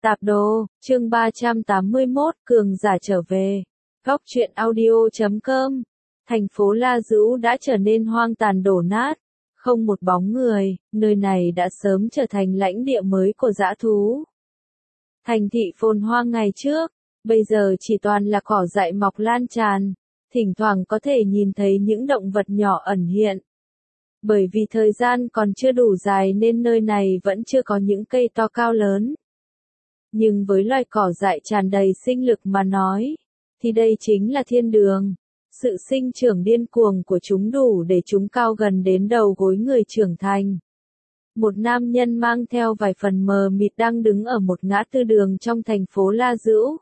Tạp đồ, chương 381, Cường giả trở về. Góc truyện audio.com. Thành phố La Dữu đã trở nên hoang tàn đổ nát, không một bóng người, nơi này đã sớm trở thành lãnh địa mới của dã thú. Thành thị phồn hoa ngày trước, bây giờ chỉ toàn là cỏ dại mọc lan tràn, thỉnh thoảng có thể nhìn thấy những động vật nhỏ ẩn hiện. Bởi vì thời gian còn chưa đủ dài nên nơi này vẫn chưa có những cây to cao lớn. Nhưng với loài cỏ dại tràn đầy sinh lực mà nói, thì đây chính là thiên đường. Sự sinh trưởng điên cuồng của chúng đủ để chúng cao gần đến đầu gối người trưởng thành. Một nam nhân mang theo vài phần mờ mịt đang đứng ở một ngã tư đường trong thành phố La Dữu.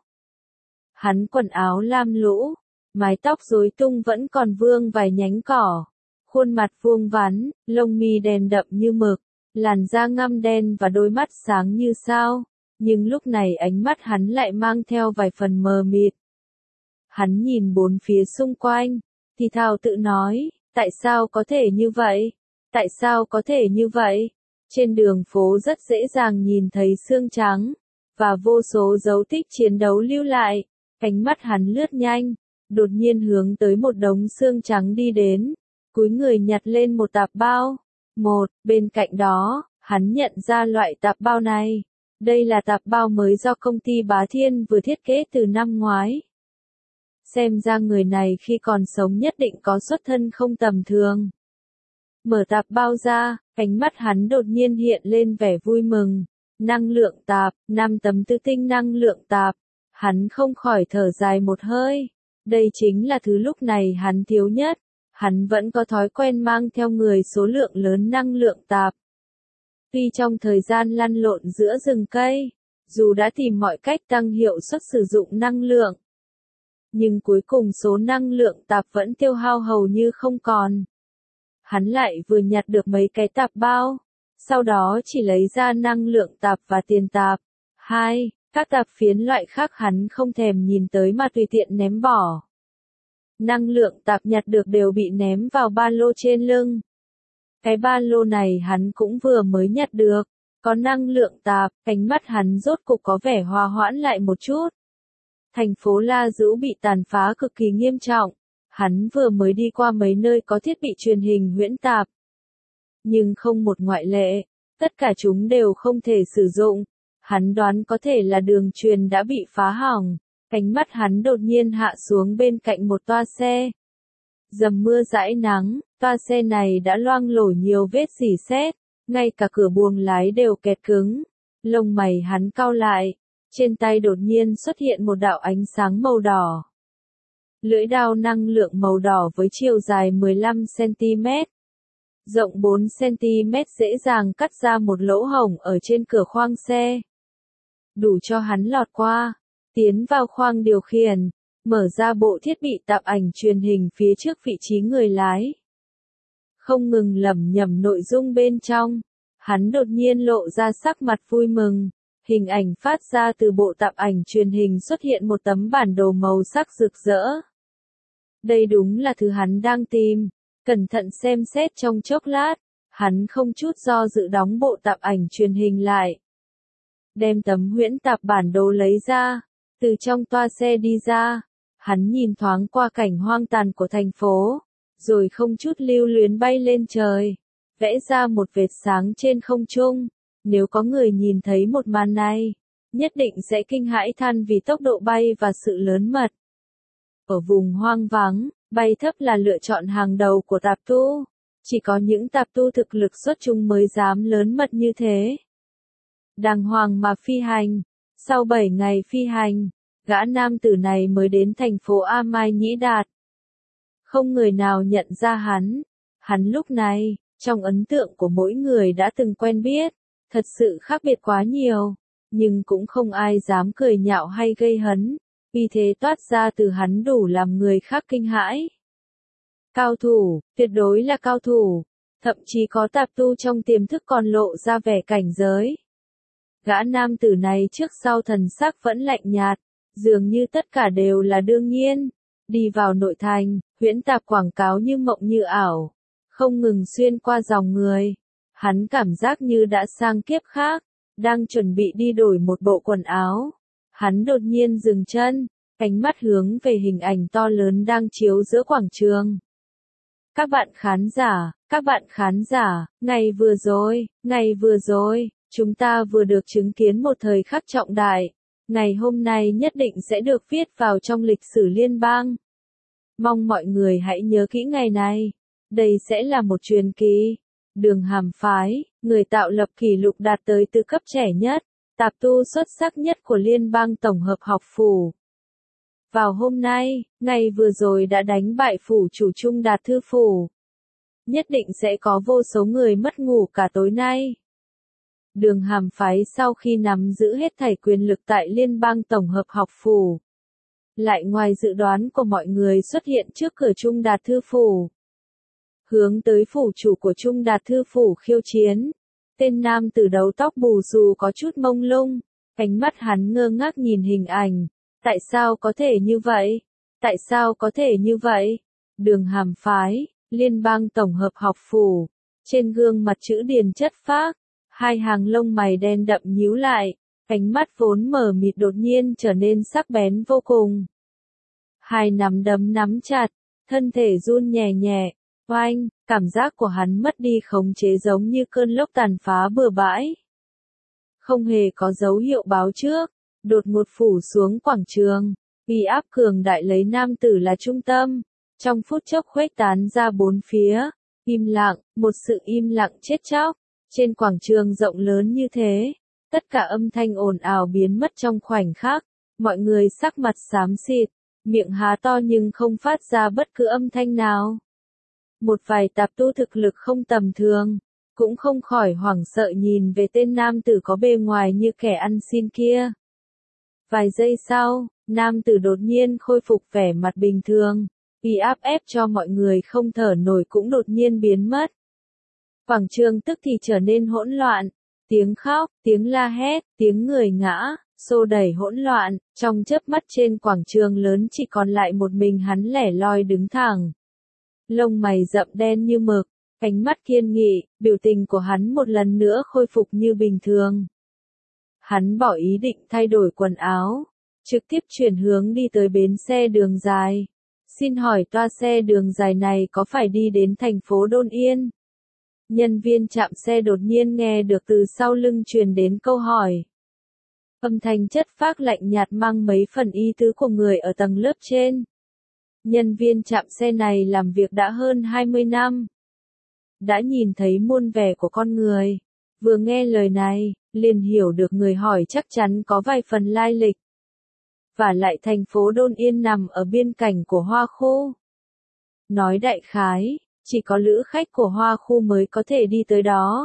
Hắn quần áo lam lũ, mái tóc rối tung vẫn còn vương vài nhánh cỏ, khuôn mặt vuông vắn, lông mi đen đậm như mực, làn da ngăm đen và đôi mắt sáng như sao, nhưng lúc này ánh mắt hắn lại mang theo vài phần mờ mịt. Hắn nhìn bốn phía xung quanh, thì thào tự nói, tại sao có thể như vậy? Tại sao có thể như vậy? Trên đường phố rất dễ dàng nhìn thấy xương trắng, và vô số dấu tích chiến đấu lưu lại. Ánh mắt hắn lướt nhanh, đột nhiên hướng tới một đống xương trắng đi đến, cúi người nhặt lên một tạp bao. Bên cạnh đó, hắn nhận ra loại tạp bao này. Đây là tạp bao mới do công ty Bá Thiên vừa thiết kế từ năm ngoái. Xem ra người này khi còn sống nhất định có xuất thân không tầm thường. Mở tạp bao ra, ánh mắt hắn đột nhiên hiện lên vẻ vui mừng. Năng lượng tạp, 5 tấm tứ tinh năng lượng tạp. Hắn không khỏi thở dài một hơi. Đây chính là thứ lúc này hắn thiếu nhất. Hắn vẫn có thói quen mang theo người số lượng lớn năng lượng tạp. Tuy trong thời gian lăn lộn giữa rừng cây, dù đã tìm mọi cách tăng hiệu suất sử dụng năng lượng, nhưng cuối cùng số năng lượng tạp vẫn tiêu hao hầu như không còn. Hắn lại vừa nhặt được mấy cái tạp bao, sau đó chỉ lấy ra năng lượng tạp và tiền tạp. Các tạp phiến loại khác hắn không thèm nhìn tới mà tùy tiện ném bỏ. Năng lượng tạp nhặt được đều bị ném vào ba lô trên lưng. Cái ba lô này hắn cũng vừa mới nhặt được, có năng lượng tạp, ánh mắt hắn rốt cục có vẻ hòa hoãn lại một chút. Thành phố La Dữu bị tàn phá cực kỳ nghiêm trọng, hắn vừa mới đi qua mấy nơi có thiết bị truyền hình huyễn tạp. Nhưng không một ngoại lệ, tất cả chúng đều không thể sử dụng, hắn đoán có thể là đường truyền đã bị phá hỏng, ánh mắt hắn đột nhiên hạ xuống bên cạnh một toa xe. Dầm mưa dãi nắng, toa xe này đã loang lổ nhiều vết rỉ sét, ngay cả cửa buồng lái đều kẹt cứng. Lông mày hắn cau lại, trên tay đột nhiên xuất hiện một đạo ánh sáng màu đỏ. Lưỡi dao năng lượng màu đỏ với chiều dài 15 cm, rộng 4 cm dễ dàng cắt ra một lỗ hổng ở trên cửa khoang xe. Đủ cho hắn lọt qua, tiến vào khoang điều khiển. Mở ra bộ thiết bị tạp ảnh truyền hình phía trước vị trí người lái. Không ngừng lẩm nhẩm nội dung bên trong, hắn đột nhiên lộ ra sắc mặt vui mừng. Hình ảnh phát ra từ bộ tạp ảnh truyền hình xuất hiện một tấm bản đồ màu sắc rực rỡ. Đây đúng là thứ hắn đang tìm. Cẩn thận xem xét trong chốc lát, hắn không chút do dự đóng bộ tạp ảnh truyền hình lại. Đem tấm huyễn tạp bản đồ lấy ra, từ trong toa xe đi ra. Hắn nhìn thoáng qua cảnh hoang tàn của thành phố, rồi không chút lưu luyến bay lên trời, vẽ ra một vệt sáng trên không trung. Nếu có người nhìn thấy một màn này, nhất định sẽ kinh hãi than vì tốc độ bay và sự lớn mật. Ở vùng hoang vắng, bay thấp là lựa chọn hàng đầu của tạp tu. Chỉ có những tạp tu thực lực xuất chúng mới dám lớn mật như thế. Đàng hoàng mà phi hành. Sau 7 ngày phi hành, gã nam tử này mới đến thành phố A Mai Nhĩ Đạt. Không người nào nhận ra hắn. Hắn lúc này, trong ấn tượng của mỗi người đã từng quen biết, thật sự khác biệt quá nhiều, nhưng cũng không ai dám cười nhạo hay gây hấn, vì thế toát ra từ hắn đủ làm người khác kinh hãi. Cao thủ, tuyệt đối là cao thủ, thậm chí có tạp tu trong tiềm thức còn lộ ra vẻ cảnh giới. Gã nam tử này trước sau thần sắc vẫn lạnh nhạt, dường như tất cả đều là đương nhiên. Đi vào nội thành, huyễn tạp quảng cáo như mộng như ảo, không ngừng xuyên qua dòng người. Hắn cảm giác như đã sang kiếp khác, đang chuẩn bị đi đổi một bộ quần áo. Hắn đột nhiên dừng chân, ánh mắt hướng về hình ảnh to lớn đang chiếu giữa quảng trường. Các bạn khán giả, ngày vừa rồi, chúng ta vừa được chứng kiến một thời khắc trọng đại. Ngày hôm nay nhất định sẽ được viết vào trong lịch sử liên bang. Mong mọi người hãy nhớ kỹ ngày này. Đây sẽ là một truyền kỳ. Đường Hàm Phái, người tạo lập kỷ lục đạt tới từ cấp trẻ nhất, tạp tu xuất sắc nhất của Liên bang Tổng hợp học phủ. Vào hôm nay, ngày vừa rồi đã đánh bại phủ chủ Trung Đạt Thư Phủ. Nhất định sẽ có vô số người mất ngủ cả tối nay. Đường Hàm Phái sau khi nắm giữ hết thảy quyền lực tại Liên bang Tổng hợp học phủ, lại ngoài dự đoán của mọi người xuất hiện trước cửa Trung Đạt Thư Phủ. Hướng tới phủ chủ của Trung Đạt Thư Phủ khiêu chiến. Tên nam tử đầu tóc bù xù có chút mông lung, ánh mắt hắn ngơ ngác nhìn hình ảnh. Tại sao có thể như vậy? Tại sao có thể như vậy? Đường Hàm Phái, Liên bang Tổng hợp học phủ. Trên gương mặt chữ điền chất phác, hai hàng lông mày đen đậm nhíu lại, ánh mắt vốn mờ mịt đột nhiên trở nên sắc bén vô cùng. Hai nắm đấm nắm chặt, thân thể run nhẹ nhẹ. Oanh, cảm giác của hắn mất đi khống chế giống như cơn lốc tàn phá bừa bãi. Không hề có dấu hiệu báo trước, đột ngột phủ xuống quảng trường, uy áp cường đại lấy nam tử là trung tâm, trong phút chốc khuếch tán ra bốn phía, im lặng, một sự im lặng chết chóc, trên quảng trường rộng lớn như thế, tất cả âm thanh ồn ào biến mất trong khoảnh khắc, mọi người sắc mặt xám xịt, miệng há to nhưng không phát ra bất cứ âm thanh nào. Một vài tạp tu thực lực không tầm thường, cũng không khỏi hoảng sợ nhìn về tên nam tử có bề ngoài như kẻ ăn xin kia. Vài giây sau, nam tử đột nhiên khôi phục vẻ mặt bình thường, uy áp ép cho mọi người không thở nổi cũng đột nhiên biến mất. Quảng trường tức thì trở nên hỗn loạn, tiếng khóc, tiếng la hét, tiếng người ngã, xô đẩy hỗn loạn, trong chớp mắt trên quảng trường lớn chỉ còn lại một mình hắn lẻ loi đứng thẳng. Lông mày rậm đen như mực, ánh mắt kiên nghị, biểu tình của hắn một lần nữa khôi phục như bình thường. Hắn bỏ ý định thay đổi quần áo, trực tiếp chuyển hướng đi tới bến xe đường dài. Xin hỏi toa xe đường dài này có phải đi đến thành phố Đôn Yên? Nhân viên trạm xe đột nhiên nghe được từ sau lưng truyền đến câu hỏi. Âm thanh chất phác lạnh nhạt mang mấy phần ý tứ của người ở tầng lớp trên. Nhân viên trạm xe này làm việc đã hơn 20 năm. Đã nhìn thấy muôn vẻ của con người. Vừa nghe lời này, liền hiểu được người hỏi chắc chắn có vài phần lai lịch. Và lại thành phố Đôn Yên nằm ở biên cảnh của Hoa Khu. Nói đại khái, chỉ có lữ khách của Hoa Khu mới có thể đi tới đó.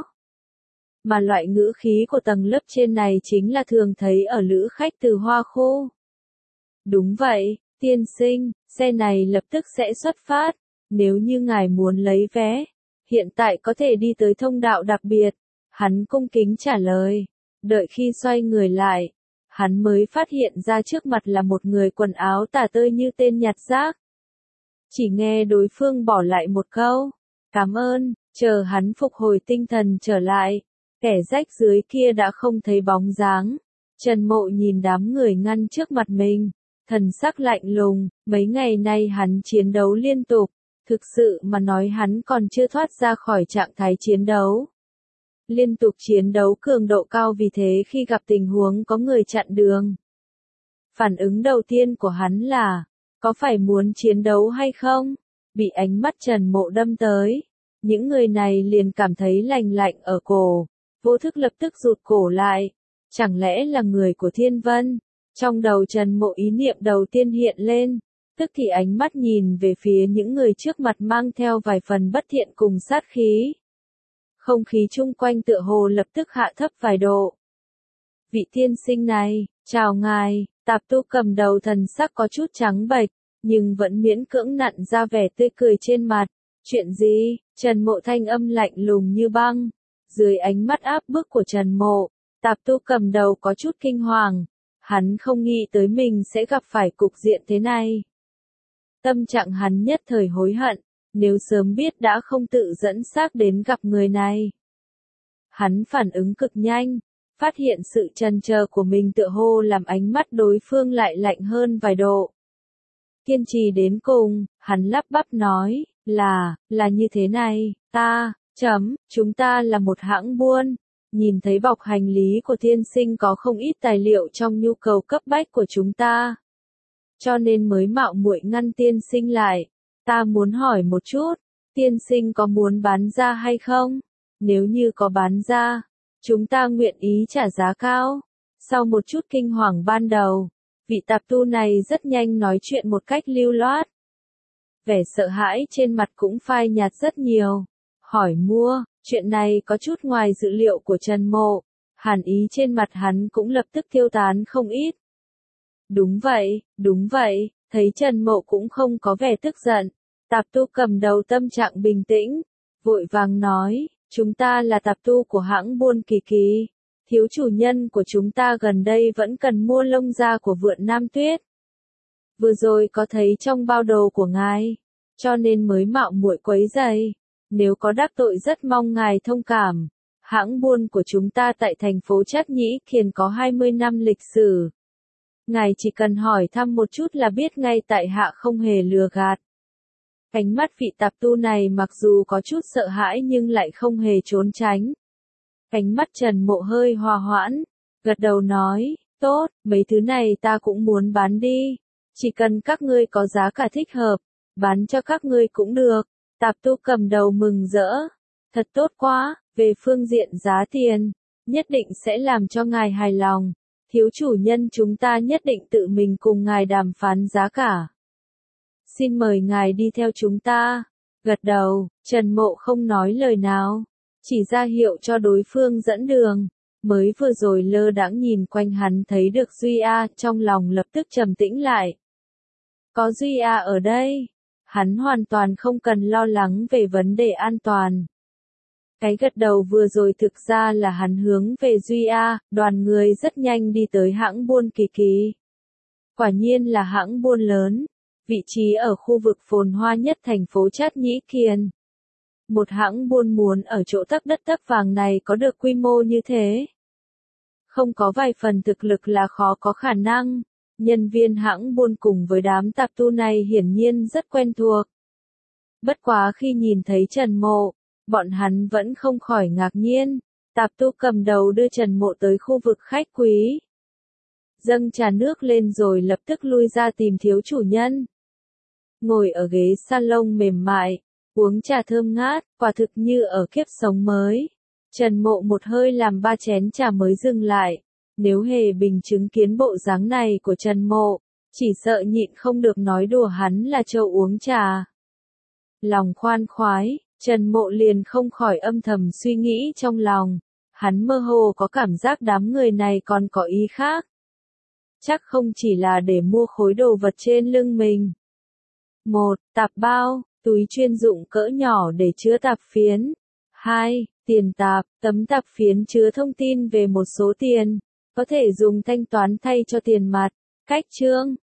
Mà loại ngữ khí của tầng lớp trên này chính là thường thấy ở lữ khách từ Hoa Khu. Đúng vậy, tiên sinh, xe này lập tức sẽ xuất phát. Nếu như ngài muốn lấy vé, hiện tại có thể đi tới thông đạo đặc biệt. Hắn cung kính trả lời. Đợi khi xoay người lại, hắn mới phát hiện ra trước mặt là một người quần áo tả tơi như tên nhặt rác. Chỉ nghe đối phương bỏ lại một câu, cảm ơn, chờ hắn phục hồi tinh thần trở lại. Kẻ rách dưới kia đã không thấy bóng dáng. Trần Mộ nhìn đám người ngăn trước mặt mình, thần sắc lạnh lùng, mấy ngày nay hắn chiến đấu liên tục, thực sự mà nói hắn còn chưa thoát ra khỏi trạng thái chiến đấu. Liên tục chiến đấu cường độ cao vì thế khi gặp tình huống có người chặn đường. Phản ứng đầu tiên của hắn là, có phải muốn chiến đấu hay không? Bị ánh mắt Trần Mộ đâm tới, những người này liền cảm thấy lành lạnh ở cổ, vô thức lập tức rụt cổ lại. Chẳng lẽ là người của Thiên Vân? Trong đầu Trần Mộ ý niệm đầu tiên hiện lên, tức thì ánh mắt nhìn về phía những người trước mặt mang theo vài phần bất thiện cùng sát khí. Không khí chung quanh tựa hồ lập tức hạ thấp vài độ. Vị tiên sinh này, chào ngài, tạp tu cầm đầu thần sắc có chút trắng bệch, nhưng vẫn miễn cưỡng nặn ra vẻ tươi cười trên mặt. Chuyện gì? Trần Mộ thanh âm lạnh lùng như băng. Dưới ánh mắt áp bức của Trần Mộ, tạp tu cầm đầu có chút kinh hoàng. Hắn không nghĩ tới mình sẽ gặp phải cục diện thế này. Tâm trạng hắn nhất thời hối hận, nếu sớm biết đã không tự dẫn xác đến gặp người này. Hắn phản ứng cực nhanh, Phát hiện sự chần chờ của mình tựa hồ làm ánh mắt đối phương lại lạnh hơn vài độ. Kiên trì đến cùng, hắn lắp bắp nói, là như thế này, chúng ta là một hãng buôn. Nhìn thấy bọc hành lý của tiên sinh có không ít tài liệu trong nhu cầu cấp bách của chúng ta. Cho nên mới mạo muội ngăn tiên sinh lại. Ta muốn hỏi một chút, tiên sinh có muốn bán ra hay không? Nếu như có bán ra, chúng ta nguyện ý trả giá cao. Sau một chút kinh hoàng ban đầu, vị tạp tu này rất nhanh nói chuyện một cách lưu loát. Vẻ sợ hãi trên mặt cũng phai nhạt rất nhiều. Hỏi mua, chuyện này có chút ngoài dự liệu của Trần Mộ. Hàn ý trên mặt hắn cũng lập tức tiêu tán không ít. Đúng vậy, thấy Trần Mộ cũng không có vẻ tức giận. Tạp tu cầm đầu tâm trạng bình tĩnh, vội vàng nói, chúng ta là tạp tu của hãng buôn Kỳ Kỳ. Thiếu chủ nhân của chúng ta gần đây vẫn cần mua lông da của vượn Nam Tuyết. Vừa rồi có thấy trong bao đồ của ngài, cho nên mới mạo muội quấy rầy. Nếu có đắc tội rất mong ngài thông cảm. Hãng buôn của chúng ta tại thành phố Trát Nhĩ Kiền có 20 năm lịch sử. Ngài chỉ cần hỏi thăm một chút là biết ngay tại hạ không hề lừa gạt. Ánh mắt vị tạp tu này mặc dù có chút sợ hãi nhưng lại không hề trốn tránh. Ánh mắt Trần Mộ hơi hòa hoãn, gật đầu nói, tốt, mấy thứ này ta cũng muốn bán đi. Chỉ cần các ngươi có giá cả thích hợp, bán cho các ngươi cũng được. Tạp tu cầm đầu mừng rỡ. Thật tốt quá, về phương diện giá tiền, nhất định sẽ làm cho ngài hài lòng. Thiếu chủ nhân chúng ta nhất định tự mình cùng ngài đàm phán giá cả. Xin mời ngài đi theo chúng ta. Gật đầu, Trần Mộ không nói lời nào, chỉ ra hiệu cho đối phương dẫn đường. Mới vừa rồi lơ đãng nhìn quanh hắn thấy được Duy A, trong lòng lập tức trầm tĩnh lại. Có Duy A ở đây, hắn hoàn toàn không cần lo lắng về vấn đề an toàn. Cái gật đầu vừa rồi thực ra là hắn hướng về Duy A, đoàn người rất nhanh đi tới hãng buôn Kỳ Kỳ. Quả nhiên là hãng buôn lớn, vị trí ở khu vực phồn hoa nhất thành phố Trát Nhĩ Kiền. Một hãng buôn muốn ở chỗ tắc đất tắc vàng này có được quy mô như thế. Không có vài phần thực lực là khó có khả năng. Nhân viên hãng buôn cùng với đám tạp tu này hiển nhiên rất quen thuộc. Bất quá khi nhìn thấy Trần Mộ, bọn hắn vẫn không khỏi ngạc nhiên. Tạp tu cầm đầu đưa Trần Mộ tới khu vực khách quý. Dâng trà nước lên rồi lập tức lui ra tìm thiếu chủ nhân. Ngồi ở ghế salon mềm mại, uống trà thơm ngát, quả thực như ở kiếp sống mới. Trần Mộ một hơi làm 3 chén trà mới dừng lại. Nếu Hề Bình chứng kiến bộ dáng này của Trần Mộ, chỉ sợ nhịn không được nói đùa hắn là trâu uống trà. Lòng khoan khoái, Trần Mộ liền không khỏi âm thầm suy nghĩ trong lòng. Hắn mơ hồ có cảm giác đám người này còn có ý khác. Chắc không chỉ là để mua khối đồ vật trên lưng mình. 1. Tạp bao, túi chuyên dụng cỡ nhỏ để chứa tạp phiến. 2. Tiền tạp, tấm tạp phiến chứa thông tin về một số tiền, có thể dùng thanh toán thay cho tiền mặt. Cách trương,